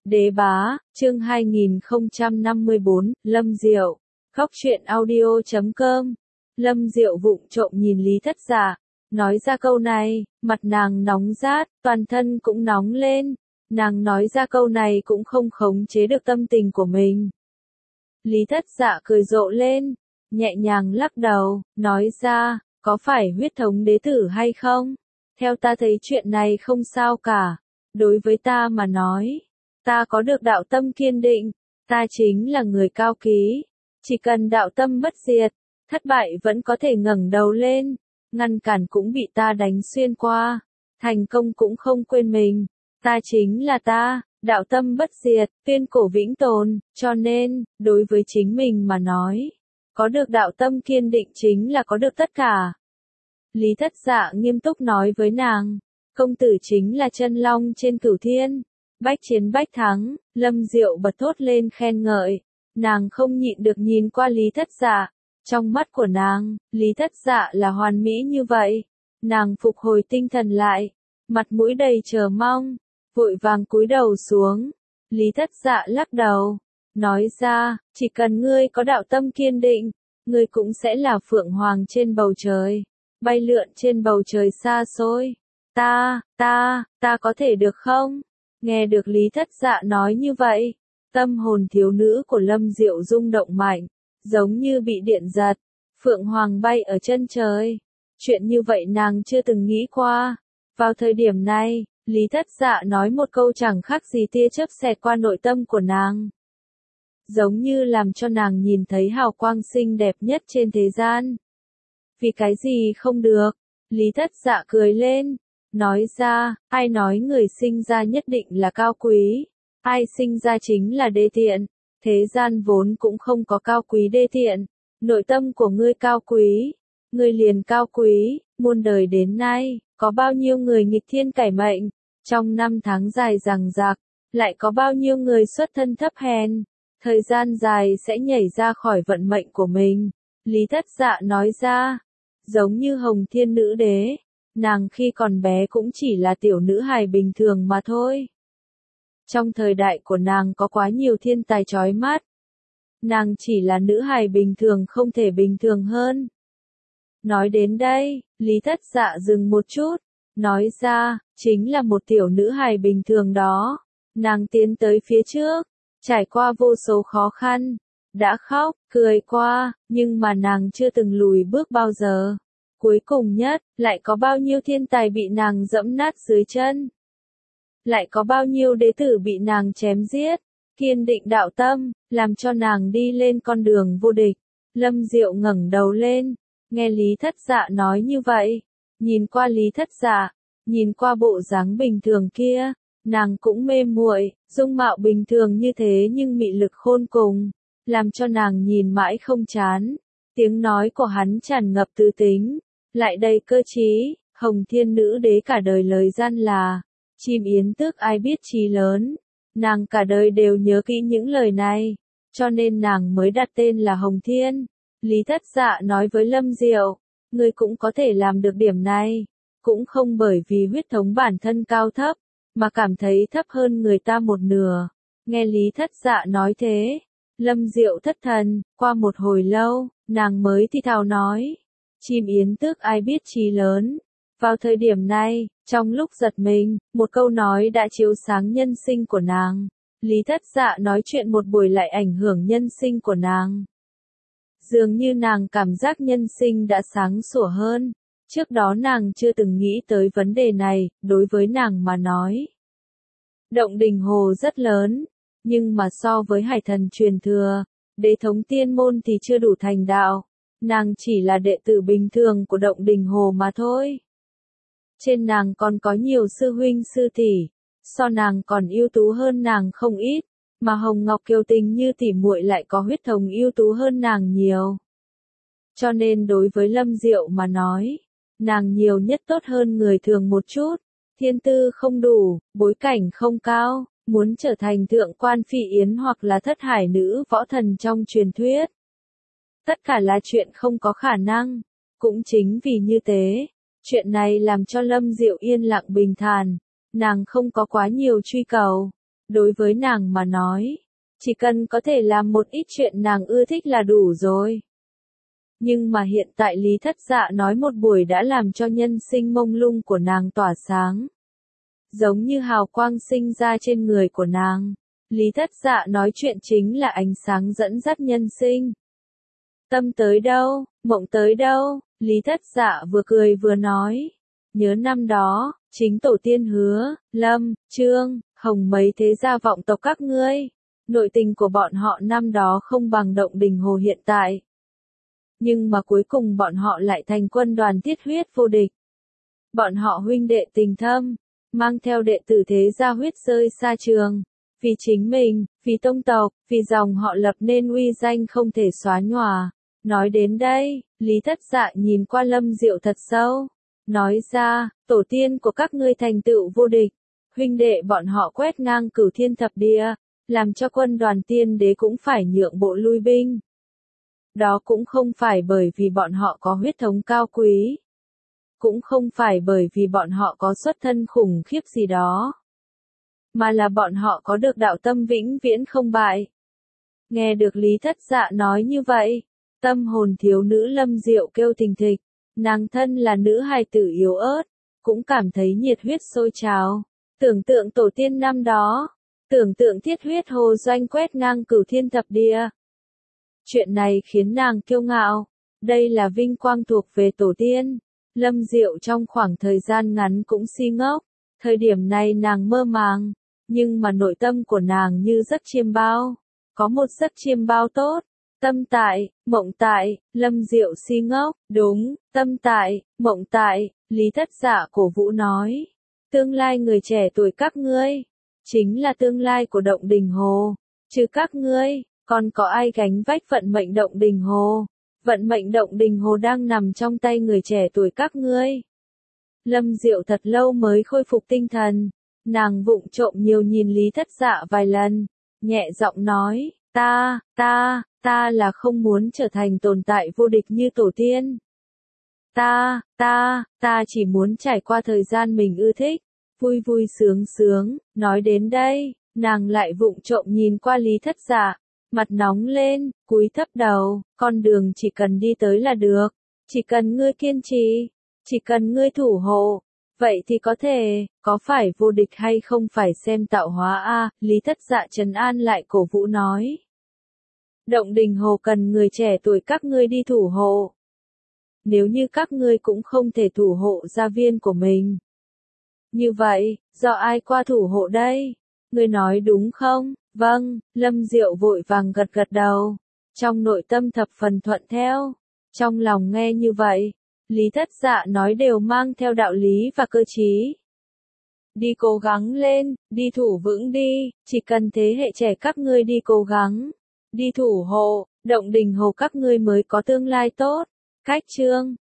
Đế bá, chương 2054, Lâm Diệu. Khóc chuyện audio.com. Lâm Diệu vụng trộm nhìn Lý Thất Dạ, nói ra câu này, mặt nàng nóng rát, toàn thân cũng nóng lên. Nàng nói ra câu này cũng không khống chế được tâm tình của mình. Lý Thất Dạ cười rộ lên, nhẹ nhàng lắc đầu, nói ra, có phải huyết thống đế tử hay không? Theo ta thấy chuyện này không sao cả. Đối với ta mà nói, ta có được đạo tâm kiên định, ta chính là người cao ký. Chỉ cần đạo tâm bất diệt, thất bại vẫn có thể ngẩng đầu lên, ngăn cản cũng bị ta đánh xuyên qua, thành công cũng không quên mình. Ta chính là ta, đạo tâm bất diệt, tuyên cổ vĩnh tồn, cho nên, đối với chính mình mà nói, có được đạo tâm kiên định chính là có được tất cả. Lý Thất Dạ nghiêm túc nói với nàng, công tử chính là chân long trên cửu thiên, bách chiến bách thắng. Lâm Diệu bật thốt lên khen ngợi, nàng không nhịn được nhìn qua Lý Thất Dạ, trong mắt của nàng, Lý Thất Dạ là hoàn mỹ như vậy. Nàng phục hồi tinh thần lại, mặt mũi đầy chờ mong, vội vàng cúi đầu xuống. Lý Thất Dạ lắc đầu, nói ra, chỉ cần ngươi có đạo tâm kiên định, ngươi cũng sẽ là phượng hoàng trên bầu trời, bay lượn trên bầu trời xa xôi. Ta có thể được không? Nghe được Lý Thất Dạ nói như vậy, tâm hồn thiếu nữ của Lâm Diệu rung động mạnh, giống như bị điện giật, phượng hoàng bay ở chân trời. Chuyện như vậy nàng chưa từng nghĩ qua. Vào thời điểm này, Lý Thất Dạ nói một câu chẳng khác gì tia chớp xẹt qua nội tâm của nàng. Giống như làm cho nàng nhìn thấy hào quang xinh đẹp nhất trên thế gian. Vì cái gì không được? Lý Thất Dạ cười lên, nói ra, ai nói người sinh ra nhất định là cao quý, ai sinh ra chính là đê tiện, thế gian vốn cũng không có cao quý đê tiện, nội tâm của ngươi cao quý, ngươi liền cao quý. Muôn đời đến nay, có bao nhiêu người nghịch thiên cải mệnh, trong năm tháng dài dằng dặc, lại có bao nhiêu người xuất thân thấp hèn, thời gian dài sẽ nhảy ra khỏi vận mệnh của mình. Lý Thất Dạ nói ra, giống như Hồng Thiên Nữ Đế, nàng khi còn bé cũng chỉ là tiểu nữ hài bình thường mà thôi. Trong thời đại của nàng có quá nhiều thiên tài chói mắt. Nàng chỉ là nữ hài bình thường không thể bình thường hơn. Nói đến đây, Lý Thất Dạ dừng một chút, nói ra, chính là một tiểu nữ hài bình thường đó. Nàng tiến tới phía trước, trải qua vô số khó khăn, đã khóc, cười qua, nhưng mà nàng chưa từng lùi bước bao giờ. Cuối cùng nhất, lại có bao nhiêu thiên tài bị nàng dẫm nát dưới chân. Lại có bao nhiêu đế tử bị nàng chém giết. Kiên định đạo tâm, làm cho nàng đi lên con đường vô địch. Lâm Diệu ngẩng đầu lên, nghe Lý Thất Dạ nói như vậy. Nhìn qua Lý Thất Dạ, nhìn qua bộ dáng bình thường kia, nàng cũng mê muội, dung mạo bình thường như thế nhưng mị lực khôn cùng, làm cho nàng nhìn mãi không chán. Tiếng nói của hắn tràn ngập tư tính, lại đầy cơ trí. Hồng Thiên Nữ Đế cả đời lời gian là, chim yến tước ai biết chí lớn. Nàng cả đời đều nhớ kỹ những lời này, cho nên nàng mới đặt tên là Hồng Thiên. Lý Thất Dạ nói với Lâm Diệu, ngươi cũng có thể làm được điểm này, cũng không bởi vì huyết thống bản thân cao thấp, mà cảm thấy thấp hơn người ta một nửa. Nghe Lý Thất Dạ nói thế, Lâm Diệu thất thần, qua một hồi lâu, nàng mới thì thào nói, chim yến tước ai biết chí lớn. Vào thời điểm này, trong lúc giật mình, một câu nói đã chiếu sáng nhân sinh của nàng. Lý Thất Dạ nói chuyện một buổi lại ảnh hưởng nhân sinh của nàng. Dường như nàng cảm giác nhân sinh đã sáng sủa hơn. Trước đó nàng chưa từng nghĩ tới vấn đề này, đối với nàng mà nói. Động Đình Hồ rất lớn, nhưng mà so với hải thần truyền thừa, đế thống tiên môn thì chưa đủ thành đạo. Nàng chỉ là đệ tử bình thường của Động Đình Hồ mà thôi. Trên nàng còn có nhiều sư huynh sư tỷ, so nàng còn ưu tú hơn nàng không ít, mà Hồng Ngọc Kiều Tình như tỷ muội lại có huyết thống ưu tú hơn nàng nhiều. Cho nên đối với Lâm Diệu mà nói, nàng nhiều nhất tốt hơn người thường một chút, thiên tư không đủ, bối cảnh không cao, muốn trở thành thượng quan phi yến hoặc là thất hải nữ võ thần trong truyền thuyết. Tất cả là chuyện không có khả năng, cũng chính vì như thế. Chuyện này làm cho Lâm Diệu yên lặng bình thản, nàng không có quá nhiều truy cầu, Đối với nàng mà nói, chỉ cần có thể làm một ít chuyện nàng ưa thích là đủ rồi. Nhưng mà hiện tại Lý Thất Dạ nói một buổi đã làm cho nhân sinh mông lung của nàng tỏa sáng. Giống như hào quang sinh ra trên người của nàng. Lý Thất Dạ nói chuyện chính là ánh sáng dẫn dắt nhân sinh. Tâm tới đâu, mộng tới đâu, Lý Thất Dạ vừa cười vừa nói. Nhớ năm đó, chính tổ tiên hứa, Lâm, Trương, Hồng mấy thế gia vọng tộc các ngươi. Nội tình của bọn họ năm đó không bằng Động Đình Hồ hiện tại. Nhưng mà cuối cùng bọn họ lại thành quân đoàn thiết huyết vô địch. Bọn họ huynh đệ tình thâm, mang theo đệ tử thế gia huyết rơi xa trường. Vì chính mình, vì tông tộc, vì dòng họ lập nên uy danh không thể xóa nhòa. Nói đến đây, Lý Thất Dạ nhìn qua Lâm Diệu thật sâu. Nói ra, tổ tiên của các ngươi thành tựu vô địch. Huynh đệ bọn họ quét ngang cửu thiên thập địa, làm cho quân đoàn tiên đế cũng phải nhượng bộ lui binh. Đó cũng không phải bởi vì bọn họ có huyết thống cao quý. Cũng không phải bởi vì bọn họ có xuất thân khủng khiếp gì đó. Mà là bọn họ có được đạo tâm vĩnh viễn không bại. Nghe được Lý Thất Dạ nói như vậy, tâm hồn thiếu nữ Lâm Diệu kêu thình thịch. Nàng thân là nữ hài tử yếu ớt, cũng cảm thấy nhiệt huyết sôi trào. Tưởng tượng tổ tiên năm đó, tưởng tượng thiết huyết hồ doanh quét ngang cửu thiên thập địa. Chuyện này khiến nàng kiêu ngạo, đây là vinh quang thuộc về tổ tiên. Lâm Diệu trong khoảng thời gian ngắn cũng si ngốc, thời điểm này nàng mơ màng, nhưng mà nội tâm của nàng như giấc chiêm bao, có một giấc chiêm bao tốt. Tâm tại, mộng tại, Lâm Diệu si ngốc, đúng, tâm tại, mộng tại, Lý Thất Dạ cổ vũ nói. Tương lai người trẻ tuổi các ngươi, chính là tương lai của Động Đình Hồ, trừ các ngươi, còn có ai gánh vách vận mệnh Động Đình Hồ? Vận mệnh Động Đình Hồ đang nằm trong tay người trẻ tuổi các ngươi. Lâm Diệu thật lâu mới khôi phục tinh thần, nàng vụng trộm nhiều nhìn Lý Thất Dạ vài lần, nhẹ giọng nói, ta là không muốn trở thành tồn tại vô địch như tổ tiên. Ta chỉ muốn trải qua thời gian mình ưa thích, vui vui sướng sướng. Nói đến đây, nàng lại vụng trộm nhìn qua Lý Thất Dạ, mặt nóng lên, cúi thấp đầu, con đường chỉ cần đi tới là được, chỉ cần ngươi kiên trì, chỉ cần ngươi thủ hộ, vậy thì có thể, có phải vô địch hay không phải xem tạo hóa a. Lý Thất Dạ trấn an lại cổ vũ nói. Động Đình Hồ cần người trẻ tuổi các ngươi đi thủ hộ. Nếu như các ngươi cũng không thể thủ hộ gia viên của mình. Như vậy, do ai qua thủ hộ đây? Ngươi nói đúng không? Vâng, Lâm Diệu vội vàng gật gật đầu. Trong nội tâm thập phần thuận theo. Trong lòng nghe như vậy, Lý Thất Dạ nói đều mang theo đạo lý và cơ trí. Đi cố gắng lên, đi thủ vững đi, chỉ cần thế hệ trẻ các ngươi đi cố gắng. Đi thủ hộ, Động Đình Hồ các ngươi mới có tương lai tốt. Cách chương